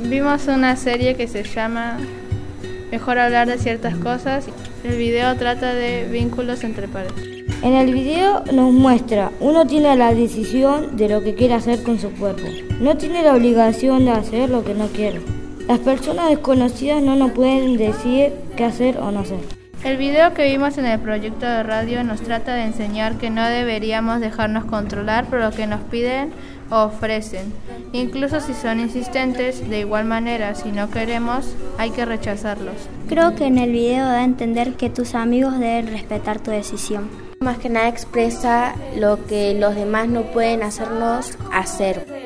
Vimos una serie que se llama Mejor hablar de ciertas cosas. El video trata de vínculos entre pares. En el video nos muestra, uno tiene la decisión de lo que quiere hacer con su cuerpo. No tiene la obligación de hacer lo que no quiere. Las personas desconocidas no nos pueden decir qué hacer o no hacer. El video que vimos en el proyecto de radio nos trata de enseñar que no deberíamos dejarnos controlar por lo que nos piden o ofrecen. Incluso si son insistentes, de igual manera, si no queremos, hay que rechazarlos. Creo que en el video da a entender que tus amigos deben respetar tu decisión. Más que nada expresa lo que los demás no pueden hacernos hacer.